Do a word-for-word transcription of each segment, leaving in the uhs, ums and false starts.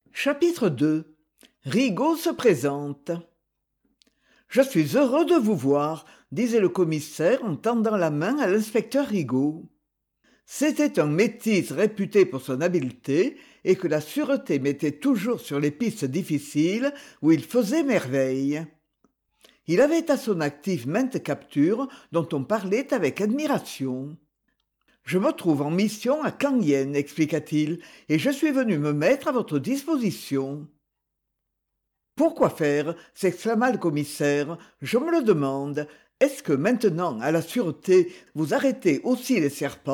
Chapitre deux. Rigaud se présente. Je suis heureux de vous voir, disait le commissaire en tendant la main à l'inspecteur Rigaud. C'était un métis réputé pour son habileté et que la sûreté mettait toujours sur les pistes difficiles où il faisait merveille. Il avait à son actif maintes captures dont on parlait avec admiration. « Je me trouve en mission à Cangyen, expliqua-t-il, et je suis venu me mettre à votre disposition. »« Pourquoi faire ?» s'exclama le commissaire. « Je me le demande. Est-ce que maintenant, à la sûreté, vous arrêtez aussi les serpents ?»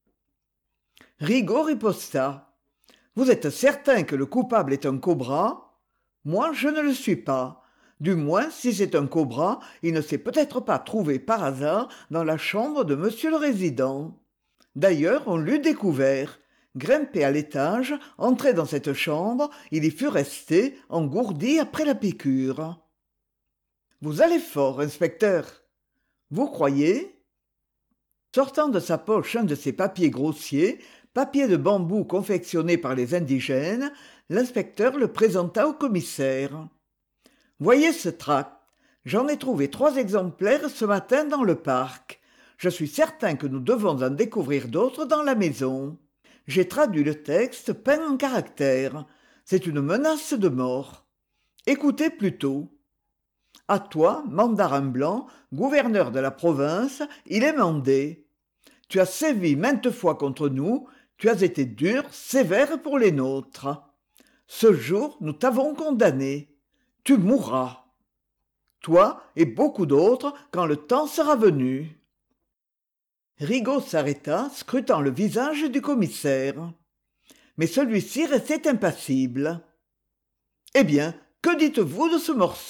Rigaud riposta. « Vous êtes certain que le coupable est un cobra ? Moi, je ne le suis pas. Du moins, si c'est un cobra, il ne s'est peut-être pas trouvé par hasard dans la chambre de monsieur le résident. D'ailleurs, on l'eût découvert. Grimpé à l'étage, entré dans cette chambre, il y fût resté, engourdi après la piqûre. Vous allez fort, inspecteur. Vous croyez ? Sortant de sa poche un de ces papiers grossiers, papier de bambou confectionné par les indigènes, l'inspecteur le présenta au commissaire. Voyez ce tract. J'en ai trouvé trois exemplaires ce matin dans le parc. Je suis certain que nous devons en découvrir d'autres dans la maison. J'ai traduit le texte peint en caractères. C'est une menace de mort. Écoutez plutôt. À toi, mandarin blanc, gouverneur de la province, il est mandé. Tu as sévi maintes fois contre nous, tu as été dur, sévère pour les nôtres. Ce jour, nous t'avons condamné. Tu mourras. Toi et beaucoup d'autres quand le temps sera venu. Rigaud s'arrêta, scrutant le visage du commissaire. Mais celui-ci restait impassible. « Eh bien, que dites-vous de ce morceau ?»«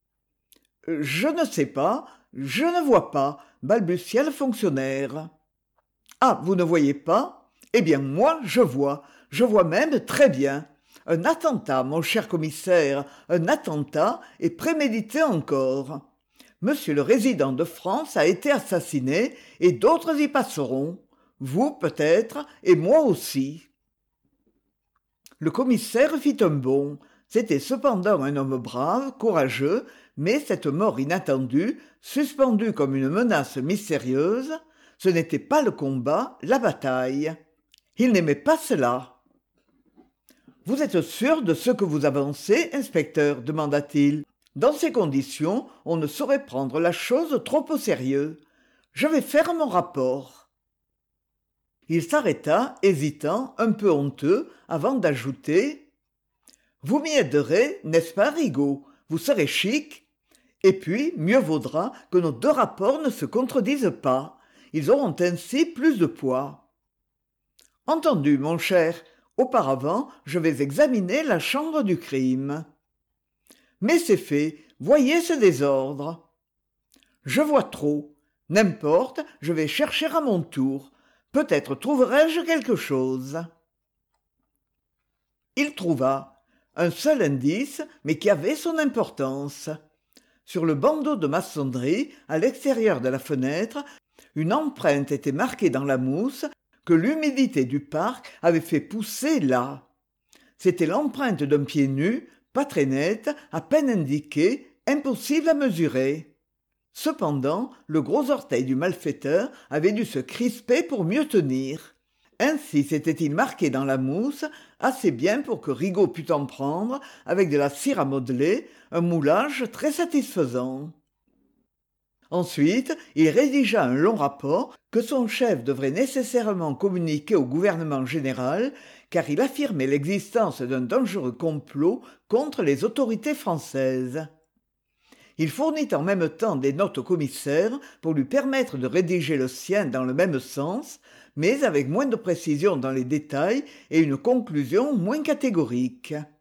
Je ne sais pas, je ne vois pas, » balbutia le fonctionnaire. « Ah, vous ne voyez pas ? Eh bien, moi, je vois, je vois même très bien. Un attentat, mon cher commissaire, un attentat, et prémédité encore. Monsieur le résident de France a été assassiné, et d'autres y passeront. Vous, peut-être, et moi aussi. » Le commissaire fit un bond. C'était cependant un homme brave, courageux, mais cette mort inattendue, suspendue comme une menace mystérieuse, ce n'était pas le combat, la bataille. Il n'aimait pas cela. « Vous êtes sûr de ce que vous avancez, inspecteur ?» demanda-t-il. « Dans ces conditions, on ne saurait prendre la chose trop au sérieux. Je vais faire mon rapport. » Il s'arrêta, hésitant, un peu honteux, avant d'ajouter « Vous m'y aiderez, n'est-ce pas, Rigaud ? Vous serez chic. Et puis, mieux vaudra que nos deux rapports ne se contredisent pas. Ils auront ainsi plus de poids. »« Entendu, mon cher. Auparavant, je vais examiner la chambre du crime. » « Mais c'est fait, voyez ce désordre. »« Je vois trop. N'importe, je vais chercher à mon tour. Peut-être trouverai-je quelque chose. » Il trouva un seul indice, mais qui avait son importance. Sur le bandeau de maçonnerie, à l'extérieur de la fenêtre, une empreinte était marquée dans la mousse que l'humidité du parc avait fait pousser là. C'était l'empreinte d'un pied nu, pas très nette, à peine indiquée, impossible à mesurer. Cependant, le gros orteil du malfaiteur avait dû se crisper pour mieux tenir. Ainsi s'était-il marqué dans la mousse, assez bien pour que Rigaud pût en prendre, avec de la cire à modeler, un moulage très satisfaisant. Ensuite, il rédigea un long rapport que son chef devrait nécessairement communiquer au gouvernement général, car il affirmait l'existence d'un dangereux complot contre les autorités françaises. Il fournit en même temps des notes au commissaire pour lui permettre de rédiger le sien dans le même sens, mais avec moins de précision dans les détails et une conclusion moins catégorique.